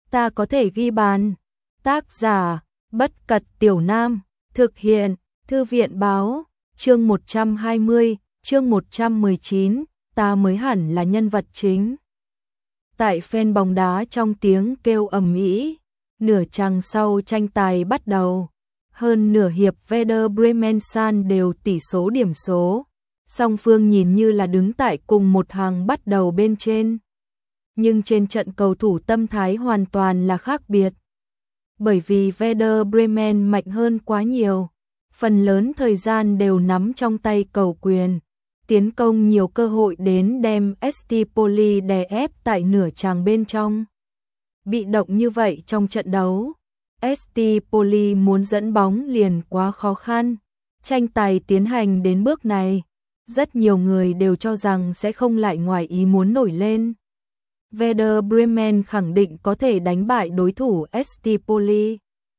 ta có thể ghi bàn. Tác giả, Bất Cật Tiểu Nam, thực hiện, Thư viện Báo, chương 120, chương 119, ta mới hẳn là nhân vật chính. Tại fan bóng đá trong tiếng kêu ầm ĩ, nửa chặng sau tranh tài bắt đầu. Hơn nửa hiệp Werder Bremen san đều tỷ số điểm số. Song phương nhìn như là đứng tại cùng một hàng bắt đầu bên trên. Nhưng trên trận cầu thủ tâm thái hoàn toàn là khác biệt. Bởi vì Werder Bremen mạnh hơn quá nhiều. Phần lớn thời gian đều nắm trong tay cầu quyền. Tiến công nhiều cơ hội đến đem ST Poli đè ép tại nửa chặng bên trong. Bị động như vậy trong trận đấu, ST Poli muốn dẫn bóng liền quá khó khăn. Tranh tài tiến hành đến bước này, rất nhiều người đều cho rằng sẽ không lại ngoài ý muốn nổi lên. Werder Bremen khẳng định có thể đánh bại đối thủ ST Poli.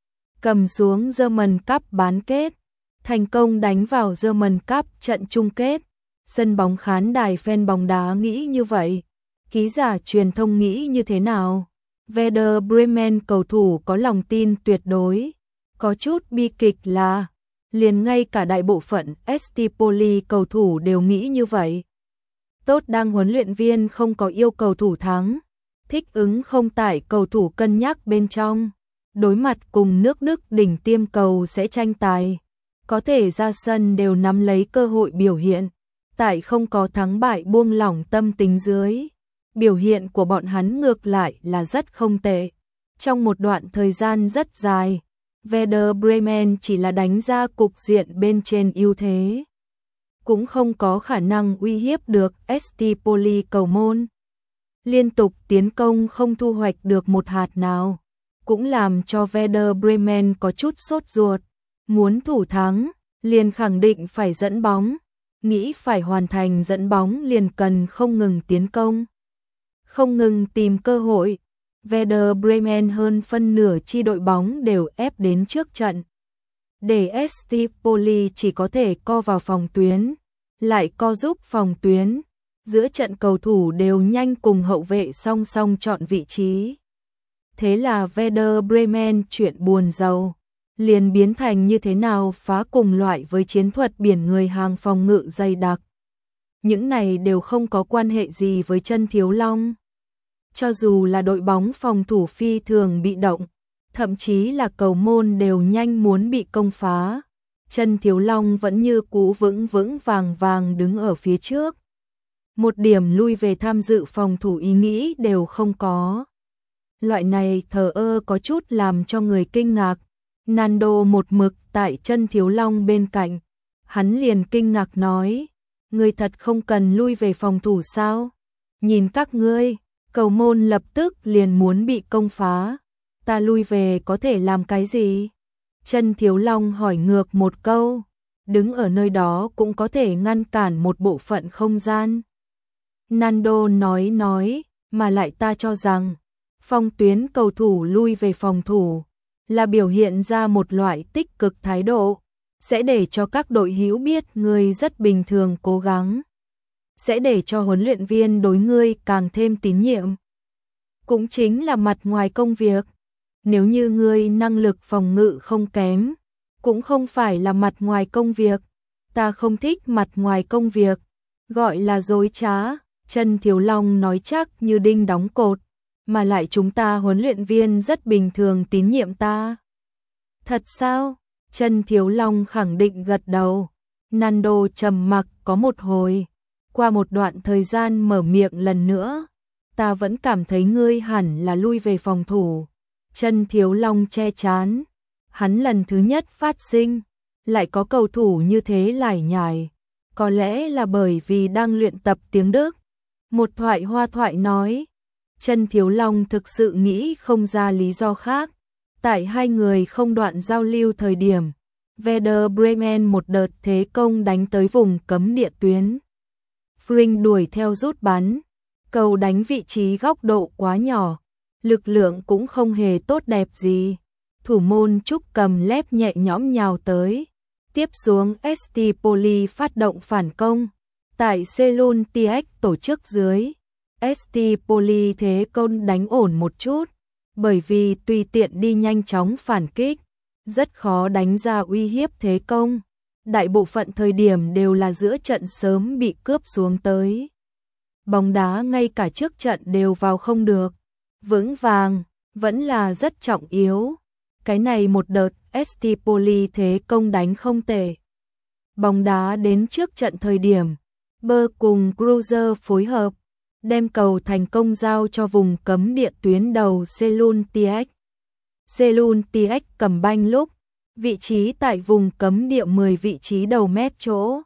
Cầm xuống German Cup bán kết, thành công đánh vào German Cup trận chung kết. Sân bóng khán đài fan bóng đá nghĩ như vậy. Ký giả truyền thông nghĩ như thế nào? Werder Bremen cầu thủ có lòng tin tuyệt đối. Có chút bi kịch là liền ngay cả đại bộ phận ST Poli cầu thủ đều nghĩ như vậy. Tốt đang huấn luyện viên không có yêu cầu thủ thắng, thích ứng không tải cầu thủ cân nhắc bên trong. Đối mặt cùng nước Đức đỉnh tiêm cầu sẽ tranh tài, có thể ra sân đều nắm lấy cơ hội biểu hiện. Tại không có thắng bại buông lỏng tâm tính dưới, biểu hiện của bọn hắn ngược lại là rất không tệ. Trong một đoạn thời gian rất dài, Werder Bremen chỉ là đánh ra cục diện bên trên ưu thế, cũng không có khả năng uy hiếp được ST Poli cầu môn. Liên tục tiến công không thu hoạch được một hạt nào, cũng làm cho Werder Bremen có chút sốt ruột. Muốn thủ thắng, liền khẳng định phải dẫn bóng. Nghĩ phải hoàn thành dẫn bóng liền cần không ngừng tiến công, không ngừng tìm cơ hội. Werder Bremen hơn phân nửa chi đội bóng đều ép đến trước trận. Để ST Poli chỉ có thể co vào phòng tuyến, lại co giúp phòng tuyến. Giữa trận cầu thủ đều nhanh cùng hậu vệ song song chọn vị trí. Thế là Werder Bremen chuyện buồn rầu liền biến thành như thế nào phá cùng loại với chiến thuật biển người hàng phòng ngự dày đặc. Những này đều không có quan hệ gì với Chân Thiếu Long. Cho dù là đội bóng phòng thủ phi thường bị động, thậm chí là cầu môn đều nhanh muốn bị công phá, Chân Thiếu Long vẫn như cũ vững vững vàng vàng đứng ở phía trước. Một điểm lui về tham dự phòng thủ ý nghĩ đều không có. Loại này thờ ơ có chút làm cho người kinh ngạc. Nando một mực tại Chân Thiếu Long bên cạnh, hắn liền kinh ngạc nói, ngươi thật không cần lui về phòng thủ sao? Nhìn các ngươi, cầu môn lập tức liền muốn bị công phá, ta lui về có thể làm cái gì? Chân Thiếu Long hỏi ngược một câu, đứng ở nơi đó cũng có thể ngăn cản một bộ phận không gian. Nando nói, mà lại ta cho rằng, phong tuyến cầu thủ lui về phòng thủ là biểu hiện ra một loại tích cực thái độ, sẽ để cho các đội hữu biết ngươi rất bình thường cố gắng, sẽ để cho huấn luyện viên đối ngươi càng thêm tín nhiệm. Cũng chính là mặt ngoài công việc, nếu như ngươi năng lực phòng ngự không kém, cũng không phải là mặt ngoài công việc, ta không thích mặt ngoài công việc, gọi là dối trá. Chân Thiếu Long nói chắc như đinh đóng cột. Mà lại chúng ta huấn luyện viên rất bình thường tín nhiệm ta. Thật sao? Chân Thiếu Long khẳng định gật đầu. Nando trầm mặc có một hồi. Qua một đoạn thời gian mở miệng lần nữa. Ta vẫn cảm thấy ngươi hẳn là lui về phòng thủ. Chân Thiếu Long che chán. Hắn lần thứ nhất phát sinh. Lại có cầu thủ như thế lải nhải. Có lẽ là bởi vì đang luyện tập tiếng Đức. Một thoại hoa thoại nói. Chân Thiếu Long thực sự nghĩ không ra lý do khác. Tại hai người không đoạn giao lưu thời điểm, Werder Bremen một đợt thế công đánh tới vùng cấm địa tuyến. Frink đuổi theo rút bắn, cầu đánh vị trí góc độ quá nhỏ, lực lượng cũng không hề tốt đẹp gì. Thủ môn Trúc Cầm Lép nhẹ nhõm nhào tới, tiếp xuống ST Poli phát động phản công. Tại Selun TX tổ chức dưới, ST Poli thế công đánh ổn một chút, bởi vì tùy tiện đi nhanh chóng phản kích, rất khó đánh ra uy hiếp thế công. Đại bộ phận thời điểm đều là giữa trận sớm bị cướp xuống tới. Bóng đá ngay cả trước trận đều vào không được. Vững vàng, vẫn là rất trọng yếu. Cái này một đợt Estipoli thế công đánh không tệ. Bóng đá đến trước trận thời điểm, Bơ cùng Cruiser phối hợp, đem cầu thành công giao cho vùng cấm địa tuyến đầu Selun Tiek. Selun Tiek cầm banh lúc, vị trí tại vùng cấm địa 10 vị trí đầu mét chỗ.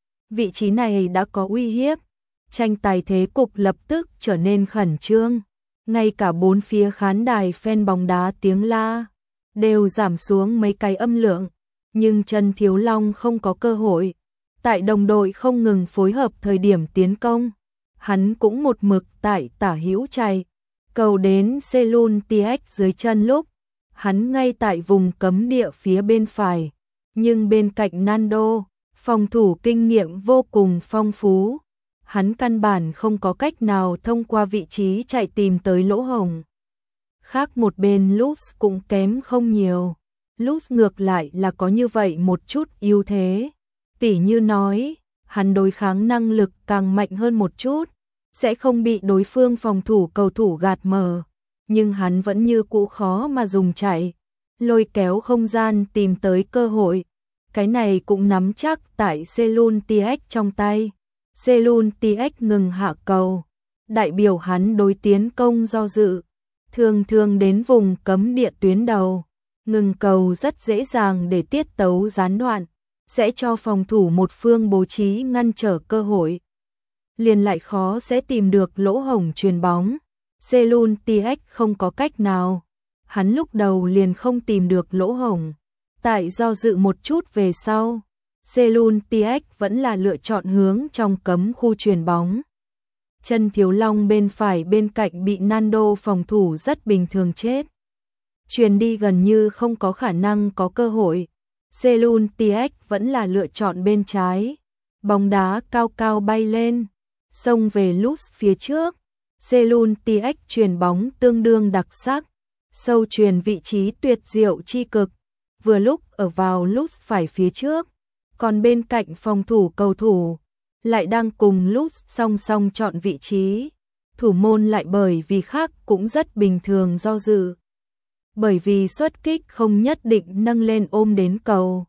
Vị trí này đã có uy hiếp, tranh tài thế cục lập tức trở nên khẩn trương. Ngay cả bốn phía khán đài fan bóng đá tiếng la đều giảm xuống mấy cái âm lượng, nhưng Trần Thiếu Long không có cơ hội. Tại đồng đội không ngừng phối hợp thời điểm tiến công, hắn cũng một mực tại tả hữu chạy, cầu đến Selun Tiek dưới chân lúc, hắn ngay tại vùng cấm địa phía bên phải, nhưng bên cạnh Nando, phòng thủ kinh nghiệm vô cùng phong phú, hắn căn bản không có cách nào thông qua vị trí chạy tìm tới lỗ hổng. Khác một bên Lutz cũng kém không nhiều, Lutz ngược lại là có như vậy một chút ưu thế. Tỉ như nói, hắn đối kháng năng lực càng mạnh hơn một chút, sẽ không bị đối phương phòng thủ cầu thủ gạt mở, nhưng hắn vẫn như cũ khó mà dùng chạy, lôi kéo không gian tìm tới cơ hội. Cái này cũng nắm chắc tại Selun Tiek trong tay. Selun Tiek ngừng hạ cầu, đại biểu hắn đối tiến công do dự, thường thường đến vùng cấm địa tuyến đầu, ngừng cầu rất dễ dàng để tiết tấu gián đoạn, sẽ cho phòng thủ một phương bố trí ngăn trở cơ hội. Liền lại khó sẽ tìm được lỗ hổng chuyền bóng. Selun Tiek không có cách nào, hắn lúc đầu liền không tìm được lỗ hổng. Tại do dự một chút về sau, Selun Tiek vẫn là lựa chọn hướng trong cấm khu chuyền bóng. Trần Thiếu Long bên phải bên cạnh bị Nando phòng thủ rất bình thường chết. Chuyền đi gần như không có khả năng có cơ hội. Selun Tiek vẫn là lựa chọn bên trái. Bóng đá cao cao bay lên, xông về Lutz phía trước. Selun Tiek chuyền bóng tương đương đặc sắc, sâu chuyền vị trí tuyệt diệu chi cực, vừa lúc ở vào Lutz phải phía trước, còn bên cạnh phòng thủ cầu thủ lại đang cùng Lutz song song chọn vị trí. Thủ môn lại bởi vì khác cũng rất bình thường do dự. Bởi vì xuất kích không nhất định nâng lên ôm đến cầu.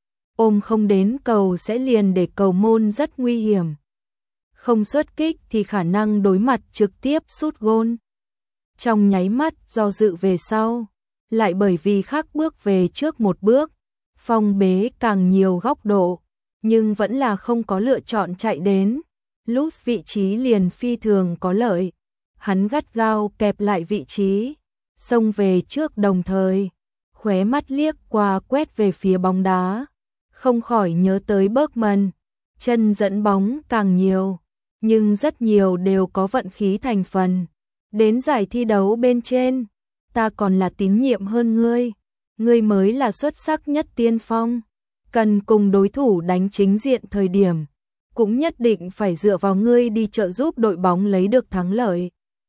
Ôm không đến cầu sẽ liền để cầu môn rất nguy hiểm. Không xuất kích thì khả năng đối mặt trực tiếp sút gôn. Trong nháy mắt do dự về sau, lại bởi vì khác bước về trước một bước, phong bế càng nhiều góc độ, nhưng vẫn là không có lựa chọn chạy đến. Lutz vị trí liền phi thường có lợi, hắn gắt gao kẹp lại vị trí, xông về trước đồng thời, khóe mắt liếc qua quét về phía bóng đá, không khỏi nhớ tới Bergman, chân dẫn bóng càng nhiều, nhưng rất nhiều đều có vận khí thành phần. Đến giải thi đấu bên trên, ta còn là tín nhiệm hơn ngươi, ngươi mới là xuất sắc nhất tiên phong, cần cùng đối thủ đánh chính diện thời điểm, cũng nhất định phải dựa vào ngươi đi trợ giúp đội bóng lấy được thắng lợi.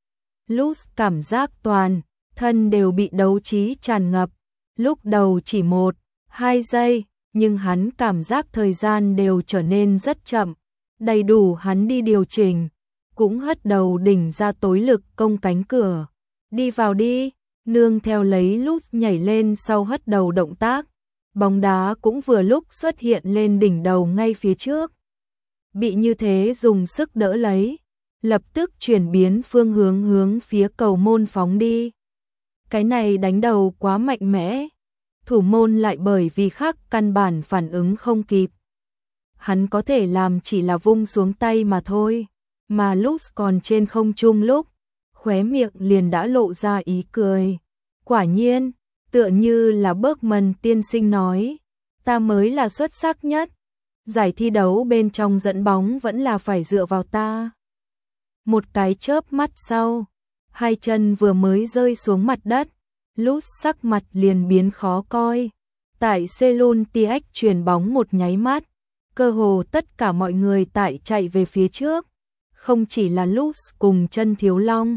Lutz cảm giác toàn thân đều bị đấu trí tràn ngập, lúc đầu chỉ 1-2 giây, nhưng hắn cảm giác thời gian đều trở nên rất chậm, đầy đủ hắn đi điều chỉnh, cũng hất đầu đỉnh ra tối lực công cánh cửa. Đi vào đi, nương theo lấy Lutz nhảy lên sau hất đầu động tác, bóng đá cũng vừa lúc xuất hiện lên đỉnh đầu ngay phía trước. Bị như thế dùng sức đỡ lấy, lập tức chuyển biến phương hướng phía cầu môn phóng đi. Cái này đánh đầu quá mạnh mẽ, thủ môn lại bởi vì khác căn bản phản ứng không kịp. Hắn có thể làm chỉ là vung xuống tay mà thôi, mà Lutz còn trên không trung lúc, khóe miệng liền đã lộ ra ý cười. Quả nhiên, tựa như là Bergman tiên sinh nói, ta mới là xuất sắc nhất. Giải thi đấu bên trong dẫn bóng vẫn là phải dựa vào ta. Một cái chớp mắt sau, hai chân vừa mới rơi xuống mặt đất, Lutz sắc mặt liền biến khó coi. Tại Selun Tiek chuyền bóng một nháy mắt, cơ hồ tất cả mọi người tại chạy về phía trước, không chỉ là Lutz cùng Trần Thiếu Long,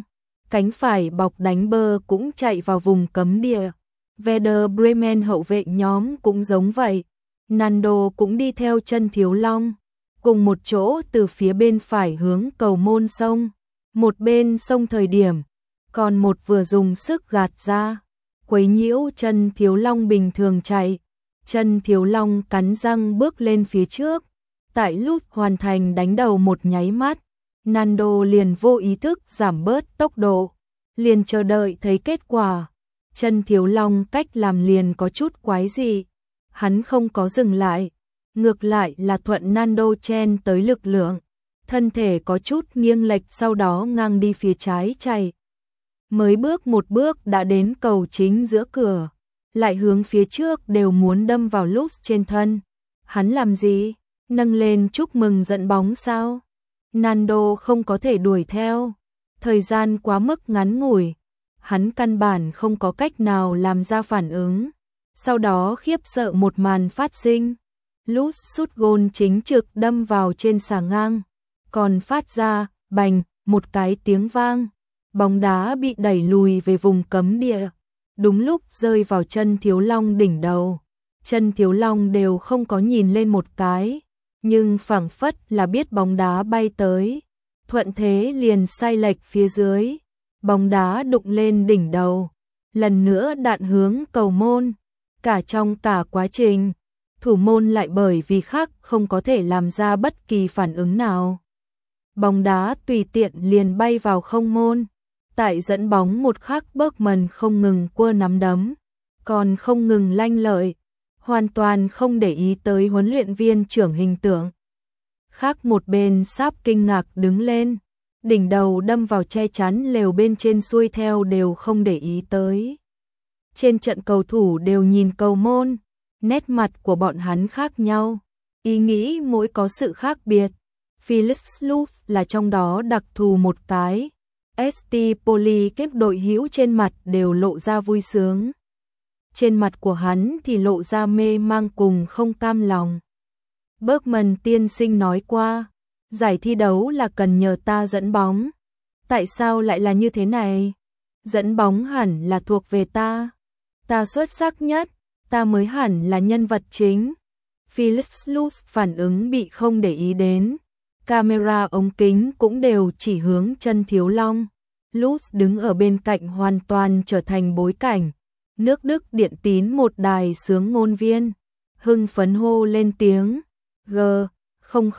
cánh phải bọc đánh bơ cũng chạy vào vùng cấm địa. Werder Bremen hậu vệ nhóm cũng giống vậy. Nando cũng đi theo chân Thiếu Long, cùng một chỗ từ phía bên phải hướng cầu môn sông. Một bên sông thời điểm, còn một vừa dùng sức gạt ra, quấy nhiễu chân Thiếu Long bình thường chạy. Chân Thiếu Long cắn răng bước lên phía trước. Tại lúc hoàn thành đánh đầu một nháy mắt, Nando liền vô ý thức giảm bớt tốc độ, liền chờ đợi thấy kết quả. Chân Thiếu Long cách làm liền có chút quái dị, hắn không có dừng lại, ngược lại là thuận Nando chen tới lực lượng, thân thể có chút nghiêng lệch sau đó ngang đi phía trái chạy. Mới bước một bước đã đến cầu chính giữa cửa, lại hướng phía trước đều muốn đâm vào Lutz trên thân. Hắn làm gì? Nâng lên chúc mừng dẫn bóng sao? Nando không có thể đuổi theo, thời gian quá mức ngắn ngủi, hắn căn bản không có cách nào làm ra phản ứng. Sau đó khiếp sợ một màn phát sinh, Lutz sút gôn chính trực đâm vào trên xà ngang, còn phát ra bành một cái tiếng vang, bóng đá bị đẩy lùi về vùng cấm địa, đúng lúc rơi vào chân Thiếu Long đỉnh đầu. Chân Thiếu Long đều không có nhìn lên một cái, nhưng phảng phất là biết bóng đá bay tới, thuận thế liền sai lệch phía dưới, bóng đá đụng lên đỉnh đầu, lần nữa đạn hướng cầu môn. Cả trong cả quá trình, thủ môn lại bởi vì khác không có thể làm ra bất kỳ phản ứng nào. Bóng đá tùy tiện liền bay vào không môn. Tại dẫn bóng một khắc Bergman không ngừng quơ nắm đấm, còn không ngừng lanh lợi, hoàn toàn không để ý tới huấn luyện viên trưởng hình tượng. Khác một bên Sáp kinh ngạc đứng lên, đỉnh đầu đâm vào che chắn lều bên trên xuôi theo đều không để ý tới. Trên trận cầu thủ đều nhìn cầu môn, nét mặt của bọn hắn khác nhau, ý nghĩ mỗi có sự khác biệt. Felix Lutz là trong đó đặc thù một cái. ST Poli kép đội hữu trên mặt đều lộ ra vui sướng. Trên mặt của hắn thì lộ ra mê mang cùng không cam lòng. Bergman tiên sinh nói qua, giải thi đấu là cần nhờ ta dẫn bóng. Tại sao lại là như thế này? Dẫn bóng hẳn là thuộc về ta. Ta xuất sắc nhất, ta mới hẳn là nhân vật chính. Felix Lutz phản ứng bị không để ý đến. Camera ống kính cũng đều chỉ hướng chân Thiếu Long. Lutz đứng ở bên cạnh hoàn toàn trở thành bối cảnh. Nước Đức điện tín một đài sướng ngôn viên, hưng phấn hô lên tiếng G 000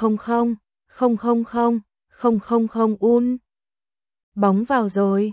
000 un. Bóng vào rồi,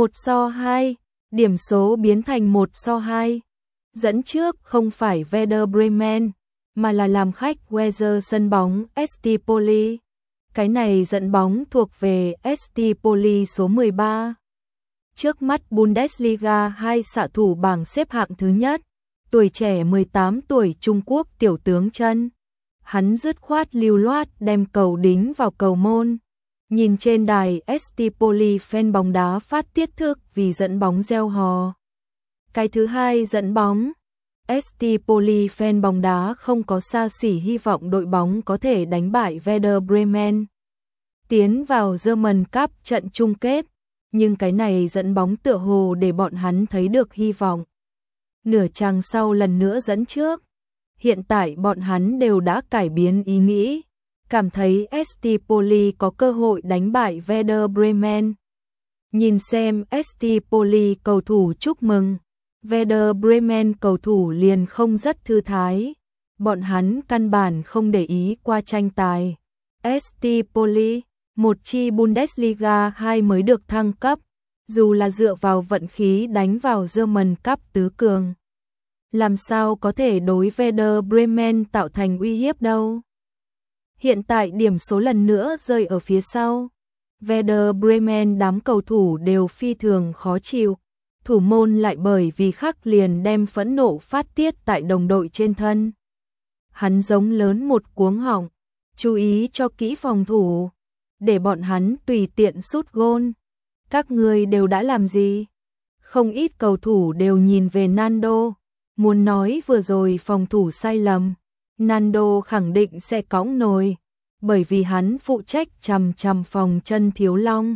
1-2, điểm số biến thành 1-2. Dẫn trước không phải Werder Bremen, mà là làm khách Weser sân bóng ST Poli. Cái này dẫn bóng thuộc về ST Poli số 13. Trước mắt Bundesliga 2 xạ thủ bảng xếp hạng thứ nhất, tuổi trẻ 18 tuổi Trung Quốc tiểu tướng Chân. Hắn dứt khoát lưu loát đem cầu đính vào cầu môn. Nhìn trên đài ST Poli fan bóng đá phát tiết thức vì dẫn bóng reo hò. Cái thứ hai dẫn bóng, ST Poli fan bóng đá không có xa xỉ hy vọng đội bóng có thể đánh bại Werder Bremen, tiến vào German Cup trận chung kết, nhưng cái này dẫn bóng tựa hồ để bọn hắn thấy được hy vọng. Nửa chặng sau lần nữa dẫn trước, hiện tại bọn hắn đều đã cải biến ý nghĩ, cảm thấy ST Poli có cơ hội đánh bại Werder Bremen. Nhìn xem ST Poli cầu thủ chúc mừng, Werder Bremen cầu thủ liền không rất thư thái, bọn hắn căn bản không để ý qua tranh tài. ST Poli, một chi Bundesliga 2 mới được thăng cấp, dù là dựa vào vận khí đánh vào German Cup tứ cường. Làm sao có thể đối Werder Bremen tạo thành uy hiếp đâu. Hiện tại điểm số lần nữa rơi ở phía sau. Werder Bremen đám cầu thủ đều phi thường khó chịu. Thủ môn lại bởi vì khắc liền đem phẫn nộ phát tiết tại đồng đội trên thân. Hắn giống lớn một cuống họng, chú ý cho kỹ phòng thủ, để bọn hắn tùy tiện sút gôn. Các người đều đã làm gì? Không ít cầu thủ đều nhìn về Nando, muốn nói vừa rồi phòng thủ sai lầm. Nando khẳng định sẽ cõng nồi, bởi vì hắn phụ trách chằm chằm phòng chân Thiếu Long.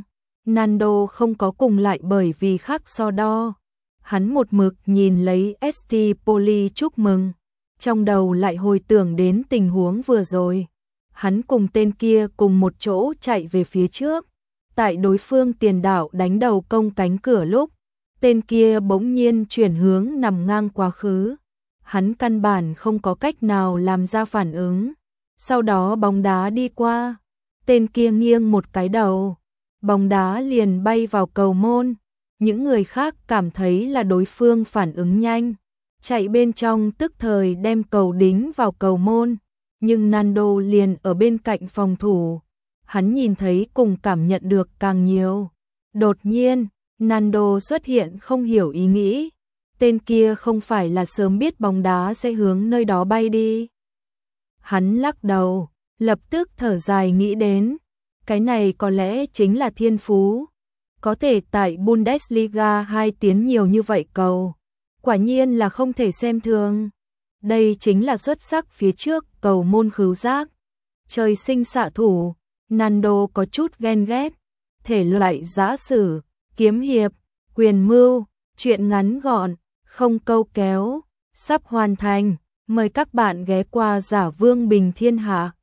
Nando không có cùng lại bởi vì khác so đo. Hắn một mực nhìn lấy ST Poli chúc mừng, trong đầu lại hồi tưởng đến tình huống vừa rồi. Hắn cùng tên kia cùng một chỗ chạy về phía trước, tại đối phương tiền đạo đánh đầu công cánh cửa lúc, tên kia bỗng nhiên chuyển hướng nằm ngang quá khứ. Hắn căn bản không có cách nào làm ra phản ứng. Sau đó bóng đá đi qua, tên kia nghiêng một cái đầu, bóng đá liền bay vào cầu môn. Những người khác cảm thấy là đối phương phản ứng nhanh, chạy bên trong tức thời đem cầu đính vào cầu môn, nhưng Nando liền ở bên cạnh phòng thủ. Hắn nhìn thấy cùng cảm nhận được càng nhiều. Đột nhiên, Nando xuất hiện không hiểu ý nghĩ. Tên kia không phải là sớm biết bóng đá sẽ hướng nơi đó bay đi. Hắn lắc đầu, lập tức thở dài nghĩ đến, cái này có lẽ chính là thiên phú. Có thể tại Bundesliga 2 tiến nhiều như vậy cầu, quả nhiên là không thể xem thường. Đây chính là xuất sắc phía trước cầu môn khứu giác. Trời sinh xạ thủ, Nando có chút ghen ghét. Thể loại giã sử, kiếm hiệp, quyền mưu, truyện ngắn gọn, không câu kéo, sắp hoàn thành. Mời các bạn ghé qua Giả Vương Bình Thiên Hạ.